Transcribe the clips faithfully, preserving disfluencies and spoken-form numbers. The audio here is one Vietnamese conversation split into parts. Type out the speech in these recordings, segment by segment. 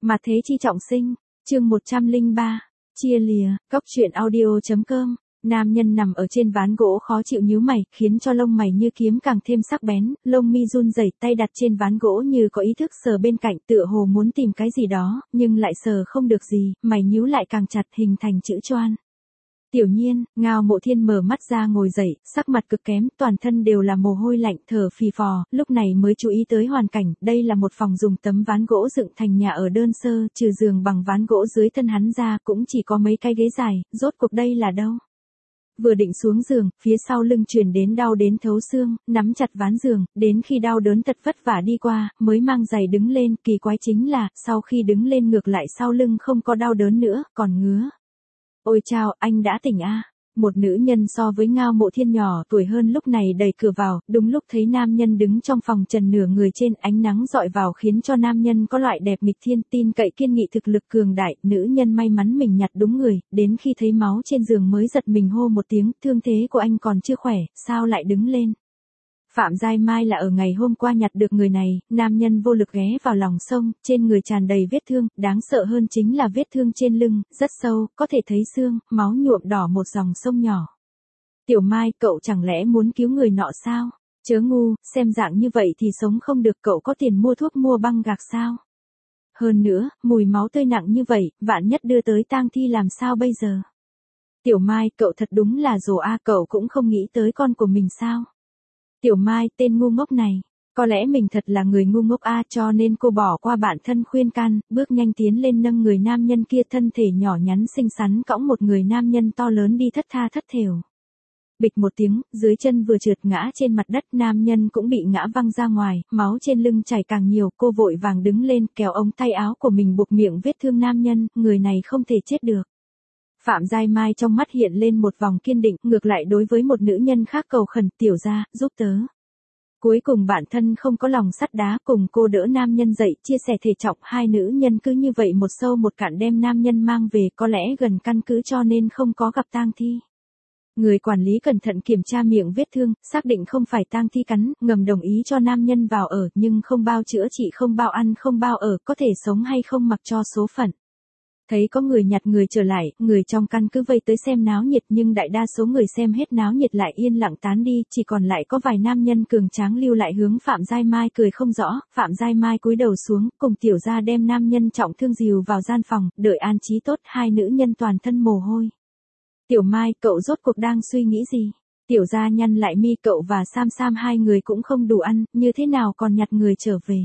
Mà thế chi trọng sinh, chương một trăm lẻ ba, chia lìa, cóc truyện audio chấm com. Nam nhân nằm ở trên ván gỗ khó chịu nhíu mày, khiến cho lông mày như kiếm càng thêm sắc bén, lông mi run rẩy, tay đặt trên ván gỗ như có ý thức sờ bên cạnh, tựa hồ muốn tìm cái gì đó, nhưng lại sờ không được gì, mày nhíu lại càng chặt hình thành chữ choan. Tiểu Nhiên, Ngao Mộ Thiên mở mắt ra ngồi dậy, sắc mặt cực kém, toàn thân đều là mồ hôi lạnh, thở phì phò, lúc này mới chú ý tới hoàn cảnh, đây là một phòng dùng tấm ván gỗ dựng thành nhà ở đơn sơ, trừ giường bằng ván gỗ dưới thân hắn ra, cũng chỉ có mấy cái ghế dài, rốt cuộc đây là đâu? Vừa định xuống giường, phía sau lưng truyền đến đau đến thấu xương, nắm chặt ván giường, đến khi đau đớn tật vất vả đi qua, mới mang giày đứng lên, kỳ quái chính là, sau khi đứng lên ngược lại sau lưng không có đau đớn nữa, còn ngứa. Ôi chao, anh đã tỉnh a. Một nữ nhân so với Ngao Mộ Thiên nhỏ tuổi hơn lúc này đẩy cửa vào, đúng lúc thấy nam nhân đứng trong phòng trần nửa người trên, ánh nắng dọi vào khiến cho nam nhân có loại đẹp nghịch thiên, tin cậy kiên nghị thực lực cường đại, nữ nhân may mắn mình nhặt đúng người, đến khi thấy máu trên giường mới giật mình hô một tiếng, thương thế của anh còn chưa khỏe, sao lại đứng lên? Phạm Giai Mai là ở ngày hôm qua nhặt được người này, nam nhân vô lực ghé vào lòng sông, trên người tràn đầy vết thương, đáng sợ hơn chính là vết thương trên lưng, rất sâu, có thể thấy xương, máu nhuộm đỏ một dòng sông nhỏ. Tiểu Mai, cậu chẳng lẽ muốn cứu người nọ sao? Chớ ngu, xem dạng như vậy thì sống không được, cậu có tiền mua thuốc mua băng gạc sao? Hơn nữa, mùi máu tươi nặng như vậy, vạn nhất đưa tới tang thi làm sao bây giờ? Tiểu Mai, cậu thật đúng là rồ a, cậu cũng không nghĩ tới con của mình sao? Tiểu Mai, tên ngu ngốc này, có lẽ mình thật là người ngu ngốc a, cho nên cô bỏ qua bản thân khuyên can, bước nhanh tiến lên nâng người nam nhân kia, thân thể nhỏ nhắn xinh xắn cõng một người nam nhân to lớn đi thất tha thất thểu. Bịch một tiếng, dưới chân vừa trượt ngã trên mặt đất, nam nhân cũng bị ngã văng ra ngoài, máu trên lưng chảy càng nhiều, cô vội vàng đứng lên, kéo ống tay áo của mình buộc miệng vết thương nam nhân, người này không thể chết được. Phạm Giai Mai trong mắt hiện lên một vòng kiên định, ngược lại đối với một nữ nhân khác cầu khẩn, tiểu gia, giúp tớ. Cuối cùng bản thân không có lòng sắt đá, cùng cô đỡ nam nhân dậy, chia sẻ thể trọng, hai nữ nhân cứ như vậy một sâu một cạn đem nam nhân mang về, có lẽ gần căn cứ cho nên không có gặp tang thi. Người quản lý cẩn thận kiểm tra miệng vết thương, xác định không phải tang thi cắn, ngầm đồng ý cho nam nhân vào ở, nhưng không bao chữa trị, không bao ăn, không bao ở, có thể sống hay không mặc cho số phận. Thấy có người nhặt người trở lại, người trong căn cứ vây tới xem náo nhiệt, nhưng đại đa số người xem hết náo nhiệt lại yên lặng tán đi, chỉ còn lại có vài nam nhân cường tráng lưu lại hướng Phạm Giai Mai cười không rõ. Phạm Giai Mai cúi đầu xuống, cùng tiểu gia đem nam nhân trọng thương dìu vào gian phòng, đợi an trí tốt, hai nữ nhân toàn thân mồ hôi. Tiểu Mai, cậu rốt cuộc đang suy nghĩ gì? Tiểu gia nhăn lại mi, cậu và Sam Sam hai người cũng không đủ ăn, như thế nào còn nhặt người trở về?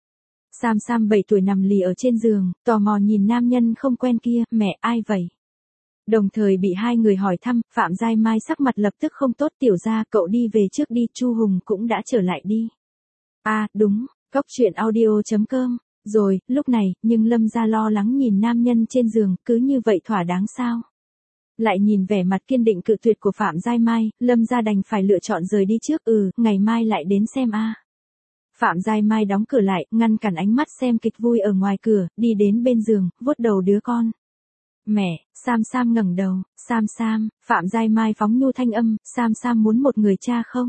Sam Sam bảy tuổi nằm lì ở trên giường, tò mò nhìn nam nhân không quen kia, mẹ, ai vậy? Đồng thời bị hai người hỏi thăm, Phạm Giai Mai sắc mặt lập tức không tốt, tiểu gia, cậu đi về trước đi, Chu Hùng cũng đã trở lại đi. À, đúng, cóc truyện audio chấm com, rồi, lúc này, nhưng Lâm gia lo lắng nhìn nam nhân trên giường, cứ như vậy thỏa đáng sao? Lại nhìn vẻ mặt kiên định cự tuyệt của Phạm Giai Mai, Lâm gia đành phải lựa chọn rời đi trước, ừ, ngày mai lại đến xem a. Phạm Giai Mai đóng cửa lại, ngăn cản ánh mắt xem kịch vui ở ngoài cửa, đi đến bên giường, vuốt đầu đứa con. Mẹ, Sam Sam ngẩng đầu, Sam Sam, Phạm Giai Mai phóng nhu thanh âm, Sam Sam muốn một người cha không?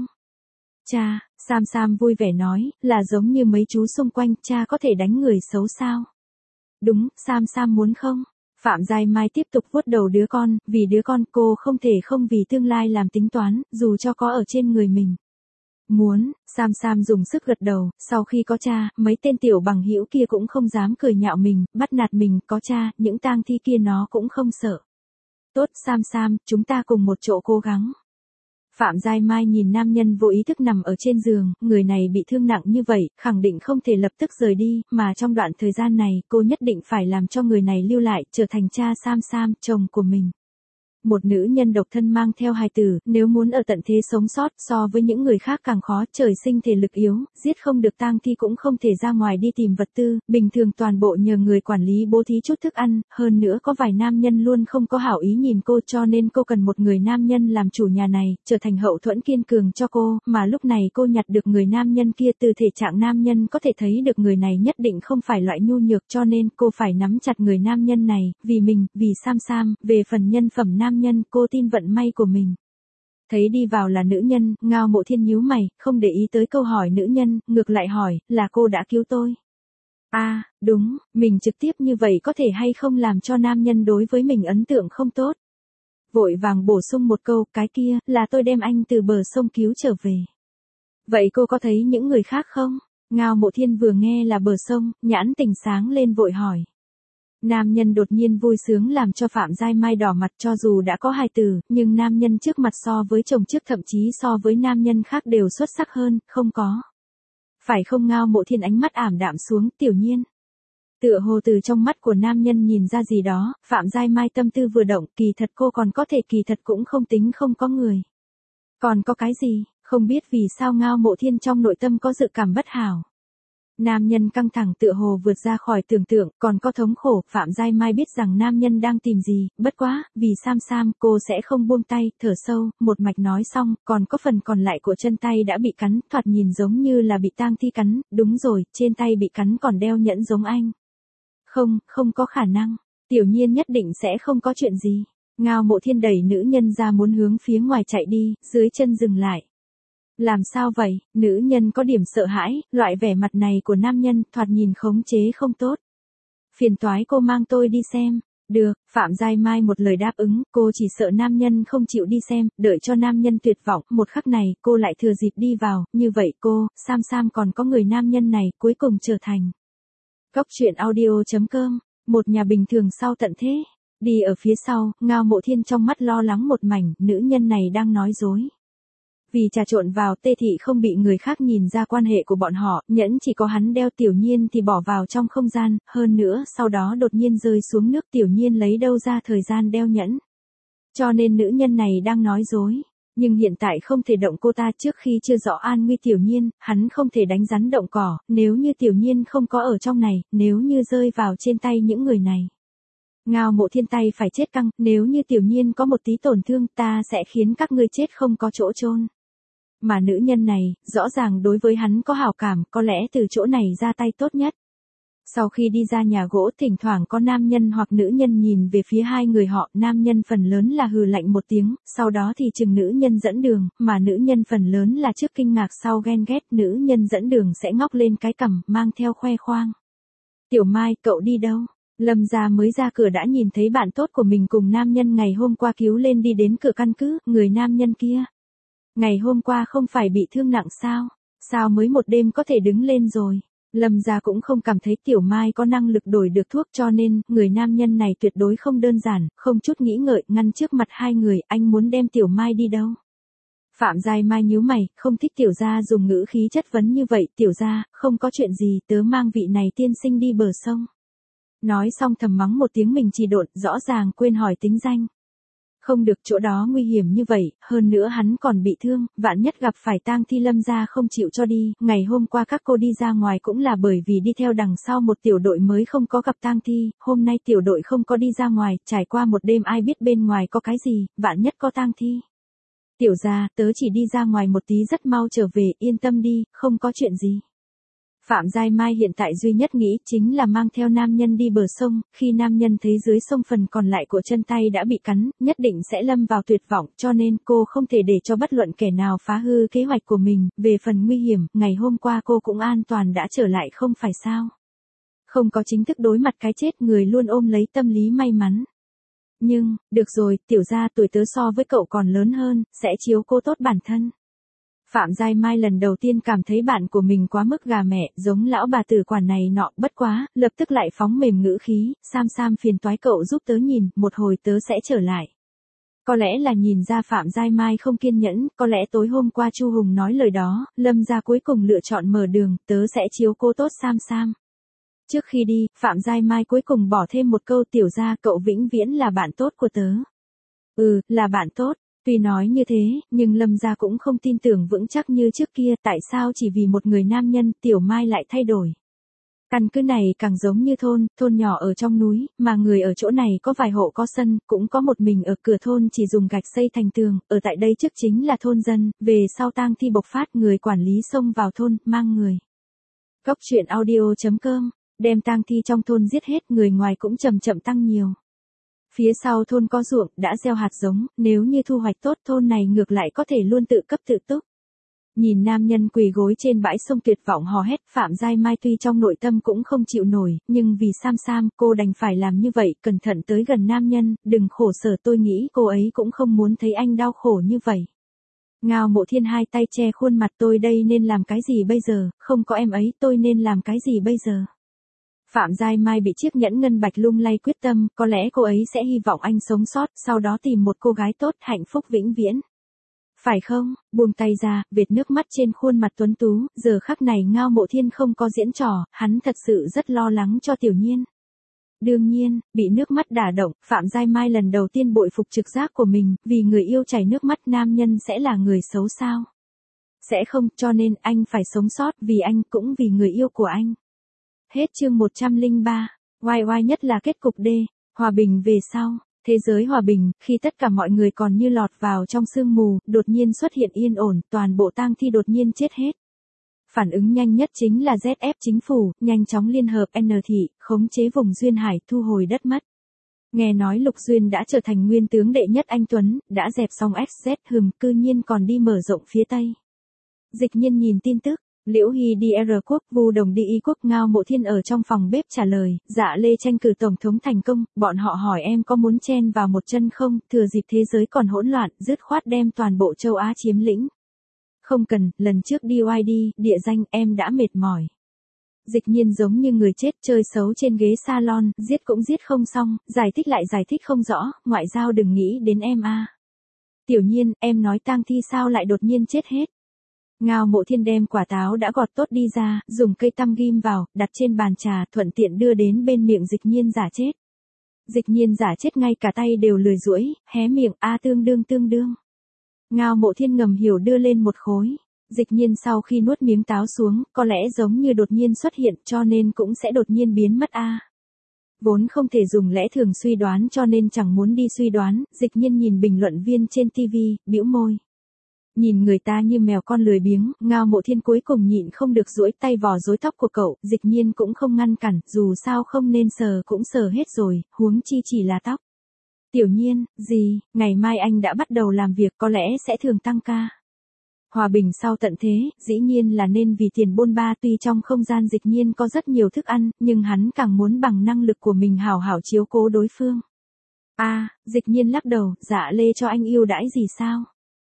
Cha, Sam Sam vui vẻ nói, là giống như mấy chú xung quanh, cha có thể đánh người xấu sao? Đúng, Sam Sam muốn không? Phạm Giai Mai tiếp tục vuốt đầu đứa con, vì đứa con cô không thể không vì tương lai làm tính toán, dù cho có ở trên người mình. Muốn, Sam Sam dùng sức gật đầu, sau khi có cha, mấy tên tiểu bằng hữu kia cũng không dám cười nhạo mình, bắt nạt mình, có cha, những tang thi kia nó cũng không sợ. Tốt Sam Sam, chúng ta cùng một chỗ cố gắng. Phạm Giai Mai nhìn nam nhân vô ý thức nằm ở trên giường, người này bị thương nặng như vậy, khẳng định không thể lập tức rời đi, mà trong đoạn thời gian này, cô nhất định phải làm cho người này lưu lại, trở thành cha Sam Sam, chồng của mình. Một nữ nhân độc thân mang theo hài tử, nếu muốn ở tận thế sống sót, so với những người khác càng khó, trời sinh thể lực yếu, giết không được tang thi cũng không thể ra ngoài đi tìm vật tư, bình thường toàn bộ nhờ người quản lý bố thí chút thức ăn, hơn nữa có vài nam nhân luôn không có hảo ý nhìn cô, cho nên cô cần một người nam nhân làm chủ nhà này, trở thành hậu thuẫn kiên cường cho cô, mà lúc này cô nhặt được người nam nhân kia, từ thể trạng nam nhân có thể thấy được người này nhất định không phải loại nhu nhược, cho nên cô phải nắm chặt người nam nhân này, vì mình, vì Sam Sam, về phần nhân phẩm nam nhân, cô tin vận may của mình. Thấy đi vào là nữ nhân, Ngao Mộ Thiên nhíu mày, không để ý tới câu hỏi nữ nhân, ngược lại hỏi, là cô đã cứu tôi. À, đúng, mình trực tiếp như vậy có thể hay không làm cho nam nhân đối với mình ấn tượng không tốt. Vội vàng bổ sung một câu, cái kia, là tôi đem anh từ bờ sông cứu trở về. Vậy cô có thấy những người khác không? Ngao Mộ Thiên vừa nghe là bờ sông, nhãn tình sáng lên vội hỏi. Nam nhân đột nhiên vui sướng làm cho Phạm Giai Mai đỏ mặt, cho dù đã có hài tử, nhưng nam nhân trước mặt so với chồng trước thậm chí so với nam nhân khác đều xuất sắc hơn, không có. Phải không? Ngao Mộ Thiên ánh mắt ảm đạm xuống, Tiểu Nhiên. Tựa hồ từ trong mắt của nam nhân nhìn ra gì đó, Phạm Giai Mai tâm tư vừa động, kỳ thật cô còn có thể kỳ thật cũng không tính không có người. Còn có cái gì, không biết vì sao Ngao Mộ Thiên trong nội tâm có dự cảm bất hảo. Nam nhân căng thẳng tựa hồ vượt ra khỏi tưởng tượng, còn có thống khổ, Phạm Giai Mai biết rằng nam nhân đang tìm gì, bất quá, vì Sam Sam, cô sẽ không buông tay, thở sâu, một mạch nói xong, còn có phần còn lại của chân tay đã bị cắn, thoạt nhìn giống như là bị tang thi cắn, đúng rồi, trên tay bị cắn còn đeo nhẫn giống anh. Không, không có khả năng, Tiểu Nhiên nhất định sẽ không có chuyện gì. Ngao Mộ Thiên đẩy nữ nhân ra muốn hướng phía ngoài chạy đi, dưới chân dừng lại. Làm sao vậy? Nữ nhân có điểm sợ hãi, loại vẻ mặt này của nam nhân thoạt nhìn khống chế không tốt. Phiền toái cô mang tôi đi xem. Được, Phạm Giai Mai một lời đáp ứng, cô chỉ sợ nam nhân không chịu đi xem, đợi cho nam nhân tuyệt vọng, một khắc này, cô lại thừa dịp đi vào, như vậy cô, Sam Sam còn có người nam nhân này, cuối cùng trở thành. Cóc truyện audio chấm com, một nhà bình thường sau tận thế. Đi ở phía sau, Ngao Mộ Thiên trong mắt lo lắng một mảnh, nữ nhân này đang nói dối. Vì trà trộn vào Tê Thị không bị người khác nhìn ra quan hệ của bọn họ, nhẫn chỉ có hắn đeo, Tiểu Nhiên thì bỏ vào trong không gian, hơn nữa sau đó đột nhiên rơi xuống nước, Tiểu Nhiên lấy đâu ra thời gian đeo nhẫn. Cho nên nữ nhân này đang nói dối, nhưng hiện tại không thể động cô ta trước khi chưa rõ an nguy Tiểu Nhiên, hắn không thể đánh rắn động cỏ, nếu như Tiểu Nhiên không có ở trong này, nếu như rơi vào trên tay những người này. Ngao Mộ Thiên tay phải chết căng, nếu như Tiểu Nhiên có một tí tổn thương ta sẽ khiến các ngươi chết không có chỗ chôn. Mà nữ nhân này, rõ ràng đối với hắn có hảo cảm, có lẽ từ chỗ này ra tay tốt nhất. Sau khi đi ra nhà gỗ, thỉnh thoảng có nam nhân hoặc nữ nhân nhìn về phía hai người họ, nam nhân phần lớn là hừ lạnh một tiếng, sau đó thì chừng nữ nhân dẫn đường, mà nữ nhân phần lớn là trước kinh ngạc sau ghen ghét, nữ nhân dẫn đường sẽ ngóc lên cái cằm, mang theo khoe khoang. Tiểu Mai, cậu đi đâu? Lâm gia mới ra cửa đã nhìn thấy bạn tốt của mình cùng nam nhân ngày hôm qua cứu lên đi đến cửa căn cứ, người nam nhân kia. Ngày hôm qua không phải bị thương nặng sao? Sao mới một đêm có thể đứng lên rồi? Lâm gia cũng không cảm thấy Tiểu Mai có năng lực đổi được thuốc, cho nên, người nam nhân này tuyệt đối không đơn giản, không chút nghĩ ngợi, ngăn trước mặt hai người, anh muốn đem Tiểu Mai đi đâu? Phạm Giai Mai nhíu mày, không thích Tiểu gia dùng ngữ khí chất vấn như vậy, Tiểu gia, không có chuyện gì, tớ mang vị này tiên sinh đi bờ sông. Nói xong thầm mắng một tiếng mình trì độn, rõ ràng quên hỏi tính danh. Không được, chỗ đó nguy hiểm như vậy, hơn nữa hắn còn bị thương, vạn nhất gặp phải tang thi. Lâm gia không chịu cho đi, ngày hôm qua các cô đi ra ngoài cũng là bởi vì đi theo đằng sau một tiểu đội mới không có gặp tang thi, hôm nay tiểu đội không có đi ra ngoài, trải qua một đêm ai biết bên ngoài có cái gì, vạn nhất có tang thi. Tiểu gia, tớ chỉ đi ra ngoài một tí rất mau trở về, yên tâm đi, không có chuyện gì. Phạm Giai Mai hiện tại duy nhất nghĩ chính là mang theo nam nhân đi bờ sông, khi nam nhân thấy dưới sông phần còn lại của chân tay đã bị cắn, nhất định sẽ lâm vào tuyệt vọng, cho nên cô không thể để cho bất luận kẻ nào phá hư kế hoạch của mình, về phần nguy hiểm, ngày hôm qua cô cũng an toàn đã trở lại không phải sao. Không có chính thức đối mặt cái chết, người luôn ôm lấy tâm lý may mắn. Nhưng, được rồi, Tiểu gia, tuổi tớ so với cậu còn lớn hơn, sẽ chiếu cô tốt bản thân. Phạm Giai Mai lần đầu tiên cảm thấy bạn của mình quá mức gà mẹ, giống lão bà tử quản này nọ, bất quá, lập tức lại phóng mềm ngữ khí, Sam Sam phiền toái cậu giúp tớ nhìn, một hồi tớ sẽ trở lại. Có lẽ là nhìn ra Phạm Giai Mai không kiên nhẫn, có lẽ tối hôm qua Chu Hùng nói lời đó, Lâm gia cuối cùng lựa chọn mở đường, tớ sẽ chiếu cô tốt Sam Sam. Trước khi đi, Phạm Giai Mai cuối cùng bỏ thêm một câu, Tiểu gia, cậu vĩnh viễn là bạn tốt của tớ. Ừ, là bạn tốt. Tuy nói như thế, nhưng Lâm gia cũng không tin tưởng vững chắc như trước kia, tại sao chỉ vì một người nam nhân, Tiểu Mai lại thay đổi. Căn cứ này càng giống như thôn, thôn nhỏ ở trong núi, mà người ở chỗ này có vài hộ có sân, cũng có một mình ở cửa thôn chỉ dùng gạch xây thành tường, ở tại đây trước chính là thôn dân, về sau tang thi bộc phát, người quản lý xông vào thôn, mang người. Cóc truyện audio chấm com, đem tang thi trong thôn giết hết, người ngoài cũng chậm chậm tăng nhiều. Phía sau thôn có ruộng, đã gieo hạt giống, nếu như thu hoạch tốt thôn này ngược lại có thể luôn tự cấp tự túc. Nhìn nam nhân quỳ gối trên bãi sông tuyệt vọng hò hét, Phạm Giai Mai tuy trong nội tâm cũng không chịu nổi, nhưng vì Sam Sam, cô đành phải làm như vậy, cẩn thận tới gần nam nhân, đừng khổ sở, tôi nghĩ cô ấy cũng không muốn thấy anh đau khổ như vậy. Ngao Mộ Thiên hai tay che khuôn mặt, tôi đây nên làm cái gì bây giờ, không có em ấy, tôi nên làm cái gì bây giờ. Phạm Giai Mai bị chiếc nhẫn ngân bạch lung lay quyết tâm, có lẽ cô ấy sẽ hy vọng anh sống sót, sau đó tìm một cô gái tốt, hạnh phúc vĩnh viễn. Phải không, buông tay ra, vệt nước mắt trên khuôn mặt tuấn tú, giờ khắc này Ngao Mộ Thiên không có diễn trò, hắn thật sự rất lo lắng cho Tiểu Nhiên. Đương nhiên, bị nước mắt đả động, Phạm Giai Mai lần đầu tiên bội phục trực giác của mình, vì người yêu chảy nước mắt nam nhân sẽ là người xấu sao? Sẽ không, cho nên anh phải sống sót, vì anh cũng vì người yêu của anh. Hết chương một trăm lẻ ba, oai oai nhất là kết cục D, hòa bình về sau. Thế giới hòa bình, khi tất cả mọi người còn như lọt vào trong sương mù, đột nhiên xuất hiện yên ổn, toàn bộ tang thi đột nhiên chết hết. Phản ứng nhanh nhất chính là Z F chính phủ, nhanh chóng liên hợp N thị, khống chế vùng duyên hải, thu hồi đất mất. Nghe nói Lục Duyên đã trở thành nguyên tướng đệ nhất anh Tuấn, đã dẹp xong X Z hừm, cư nhiên còn đi mở rộng phía Tây. Dịch Nhiên nhìn tin tức. Liễu Hy đi R quốc, Vu Đồng đi Y quốc, Ngao Mộ Thiên ở trong phòng bếp trả lời, Dạ Lê tranh cử tổng thống thành công, bọn họ hỏi em có muốn chen vào một chân không, thừa dịp thế giới còn hỗn loạn, dứt khoát đem toàn bộ châu Á chiếm lĩnh. Không cần, lần trước đi oai đi, địa danh, em đã mệt mỏi. Dịch Nhiên giống như người chết chơi xấu trên ghế salon, giết cũng giết không xong, giải thích lại giải thích không rõ, ngoại giao đừng nghĩ đến em a. À. Tiểu Nhiên, em nói tang thi sao lại đột nhiên chết hết. Ngao Mộ Thiên đem quả táo đã gọt tốt đi ra, dùng cây tăm ghim vào, đặt trên bàn trà, thuận tiện đưa đến bên miệng Dịch Nhiên giả chết. Dịch Nhiên giả chết ngay cả tay đều lười duỗi, hé miệng, a tương đương tương đương. Ngao Mộ Thiên ngầm hiểu đưa lên một khối. Dịch Nhiên sau khi nuốt miếng táo xuống, có lẽ giống như đột nhiên xuất hiện, cho nên cũng sẽ đột nhiên biến mất a. À. Vốn không thể dùng lẽ thường suy đoán cho nên chẳng muốn đi suy đoán, Dịch Nhiên nhìn bình luận viên trên ti vi, bĩu môi. Nhìn người ta như mèo con lười biếng, Ngao Mộ Thiên cuối cùng nhịn không được duỗi tay vò rối tóc của cậu, Dịch Nhiên cũng không ngăn cản, dù sao không nên sờ cũng sờ hết rồi, huống chi chỉ là tóc. Tiểu Nhiên, gì, ngày mai anh đã bắt đầu làm việc, có lẽ sẽ thường tăng ca. Hòa bình sau tận thế, dĩ nhiên là nên vì tiền bôn ba, tuy trong không gian Dịch Nhiên có rất nhiều thức ăn, nhưng hắn càng muốn bằng năng lực của mình hảo hảo chiếu cố đối phương. A, à, Dịch Nhiên lắc đầu, Dạ Lê cho anh ưu đãi gì sao?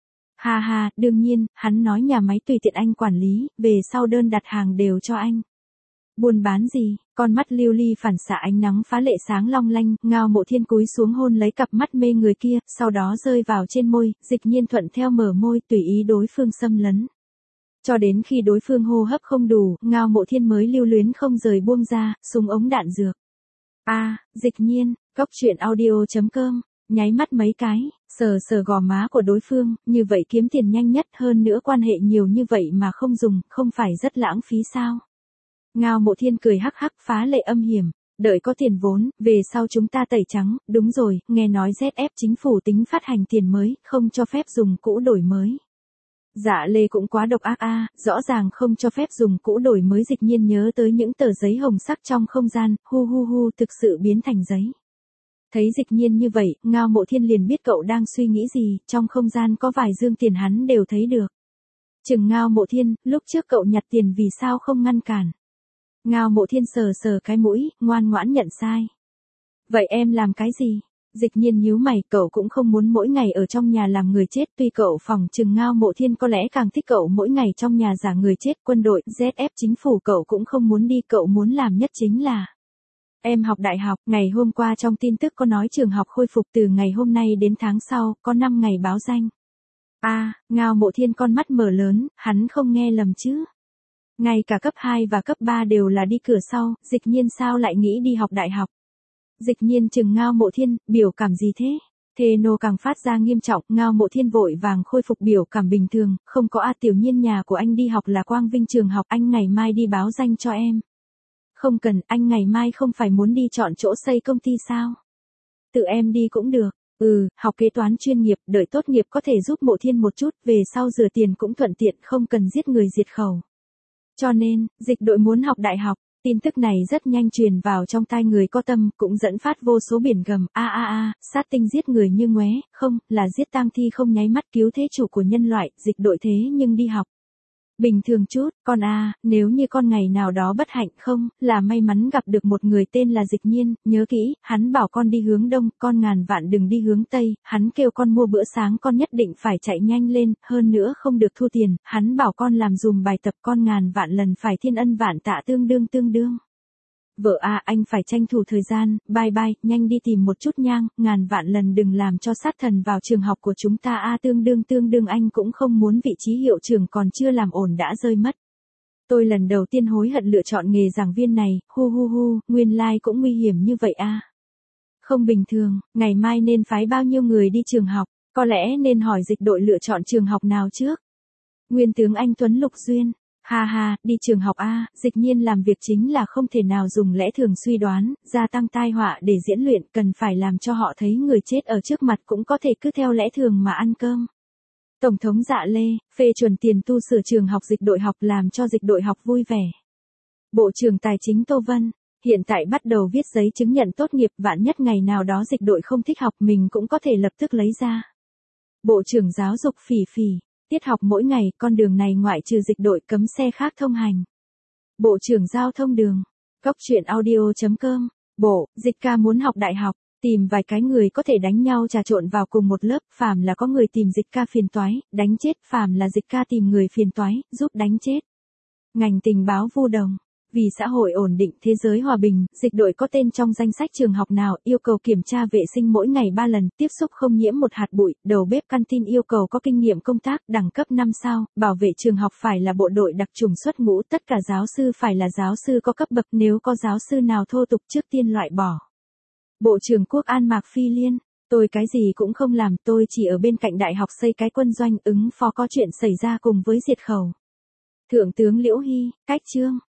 Ha ha, đương nhiên, hắn nói nhà máy tùy tiện anh quản lý, về sau đơn đặt hàng đều cho anh. Buôn bán gì, con mắt lưu ly phản xạ ánh nắng phá lệ sáng long lanh, Ngao Mộ Thiên cúi xuống hôn lấy cặp mắt mê người kia, sau đó rơi vào trên môi, Dịch Nhiên thuận theo mở môi tùy ý đối phương xâm lấn. Cho đến khi đối phương hô hấp không đủ, Ngao Mộ Thiên mới lưu luyến không rời buông ra, súng ống đạn dược. A, à, Dịch Nhiên, góc truyện audio chấm com, nháy mắt mấy cái. Sờ sờ gò má của đối phương, như vậy kiếm tiền nhanh nhất, hơn nữa quan hệ nhiều như vậy mà không dùng, không phải rất lãng phí sao? Ngao Mộ Thiên cười hắc hắc phá lệ âm hiểm, đợi có tiền vốn, về sau chúng ta tẩy trắng, đúng rồi, nghe nói Z F chính phủ tính phát hành tiền mới, không cho phép dùng cũ đổi mới. Dạ Lê cũng quá độc ác a, à, rõ ràng không cho phép dùng cũ đổi mới. Dịch Nhiên nhớ tới những tờ giấy hồng sắc trong không gian, hu hu hu thực sự biến thành giấy. Thấy Dịch Nhiên như vậy, Ngao Mộ Thiên liền biết cậu đang suy nghĩ gì, trong không gian có vài dương tiền hắn đều thấy được. Chừng Ngao Mộ Thiên, lúc trước cậu nhặt tiền vì sao không ngăn cản. Ngao Mộ Thiên sờ sờ cái mũi, ngoan ngoãn nhận sai. Vậy em làm cái gì? Dịch Nhiên nhíu mày, cậu cũng không muốn mỗi ngày ở trong nhà làm người chết, tuy cậu phòng chừng Ngao Mộ Thiên có lẽ càng thích cậu mỗi ngày trong nhà giả người chết, quân đội, Z F chính phủ cậu cũng không muốn đi, cậu muốn làm nhất chính là em học đại học. Ngày hôm qua trong tin tức có nói trường học khôi phục từ ngày hôm nay đến tháng sau, có năm ngày báo danh. A, à, Ngao Mộ Thiên con mắt mở lớn, hắn không nghe lầm chứ. Ngay cả cấp hai và cấp ba đều là đi cửa sau, Dịch Nhiên sao lại nghĩ đi học đại học. Dịch Nhiên chừng Ngao Mộ Thiên, biểu cảm gì thế? Thê nô càng phát ra nghiêm trọng, Ngao Mộ Thiên vội vàng khôi phục biểu cảm bình thường, không có a Tiểu Nhiên nhà của anh đi học là Quang Vinh trường học, anh ngày mai đi báo danh cho em. Không cần, anh ngày mai không phải muốn đi chọn chỗ xây công ty sao? Tự em đi cũng được. Ừ, học kế toán chuyên nghiệp, đợi tốt nghiệp có thể giúp Mộ Thiên một chút, về sau rửa tiền cũng thuận tiện, không cần giết người diệt khẩu. Cho nên, Dịch đội muốn học đại học. Tin tức này rất nhanh truyền vào trong tai người có tâm, cũng dẫn phát vô số biển gầm, a a a, sát tinh giết người như ngoé, không, là giết tang thi không nháy mắt, cứu thế chủ của nhân loại, Dịch đội thế nhưng đi học. Bình thường chút, con à, nếu như con ngày nào đó bất hạnh không, là may mắn gặp được một người tên là Dịch Nhiên, nhớ kỹ, hắn bảo con đi hướng đông, con ngàn vạn đừng đi hướng tây, hắn kêu con mua bữa sáng con nhất định phải chạy nhanh lên, hơn nữa không được thu tiền, hắn bảo con làm dùm bài tập con ngàn vạn lần phải thiên ân vạn tạ tương đương tương đương. Vợ à, anh phải tranh thủ thời gian, bye bye, nhanh đi tìm một chút nhang, ngàn vạn lần đừng làm cho sát thần vào trường học của chúng ta a à, tương đương tương đương anh cũng không muốn vị trí hiệu trưởng còn chưa làm ổn đã rơi mất. Tôi lần đầu tiên hối hận lựa chọn nghề giảng viên này, hu hu hu, nguyên lai like cũng nguy hiểm như vậy a. À. Không bình thường, ngày mai nên phái bao nhiêu người đi trường học, có lẽ nên hỏi Dịch đội lựa chọn trường học nào trước. Nguyên tướng anh Tuấn Lục Duyên. Ha ha, đi trường học A, Dịch Nhiên làm việc chính là không thể nào dùng lẽ thường suy đoán, gia tăng tai họa để diễn luyện, cần phải làm cho họ thấy người chết ở trước mặt cũng có thể cứ theo lẽ thường mà ăn cơm. Tổng thống Dạ Lê, phê chuẩn tiền tu sửa trường học Dịch đội học làm cho Dịch đội học vui vẻ. Bộ trưởng Tài chính Tô Vân, hiện tại bắt đầu viết giấy chứng nhận tốt nghiệp, vạn nhất ngày nào đó Dịch đội không thích học mình cũng có thể lập tức lấy ra. Bộ trưởng Giáo dục Phỉ Phỉ. Tiết học mỗi ngày, con đường này ngoại trừ Dịch đội cấm xe khác thông hành. Bộ trưởng Giao thông đường. Cốc truyện audio chấm com. Bộ, Dịch ca muốn học đại học, tìm vài cái người có thể đánh nhau trà trộn vào cùng một lớp, phàm là có người tìm Dịch ca phiền toái, đánh chết, phàm là Dịch ca tìm người phiền toái, giúp đánh chết. Ngành tình báo Vu Đồng. Vì xã hội ổn định, thế giới hòa bình, Dịch đội có tên trong danh sách trường học nào, yêu cầu kiểm tra vệ sinh mỗi ngày ba lần, tiếp xúc không nhiễm một hạt bụi, đầu bếp canteen yêu cầu có kinh nghiệm công tác, đẳng cấp năm sao, bảo vệ trường học phải là bộ đội đặc chủng xuất ngũ, tất cả giáo sư phải là giáo sư có cấp bậc, nếu có giáo sư nào thô tục trước tiên loại bỏ. Bộ trưởng Quốc an Mạc Phi Liên, tôi cái gì cũng không làm, tôi chỉ ở bên cạnh đại học xây cái quân doanh ứng phó có chuyện xảy ra cùng với diệt khẩu. Thượng tướng Liễu Hy, cách chương.